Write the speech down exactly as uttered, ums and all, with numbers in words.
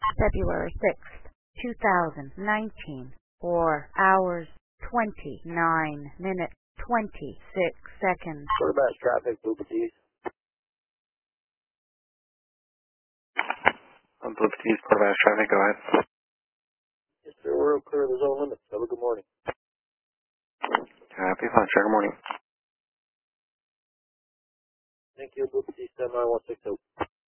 February sixth, two thousand nineteen, four hours, twenty-nine minutes, twenty-six seconds. Quarterback traffic, Blue Petite. I'm Blue Petite, quarterback traffic, go ahead. Yes, sir, we're clear of the zone limits. Have a good morning. Happy fun, sure, good morning. Thank you, Blue Petite, seven nine one six zero.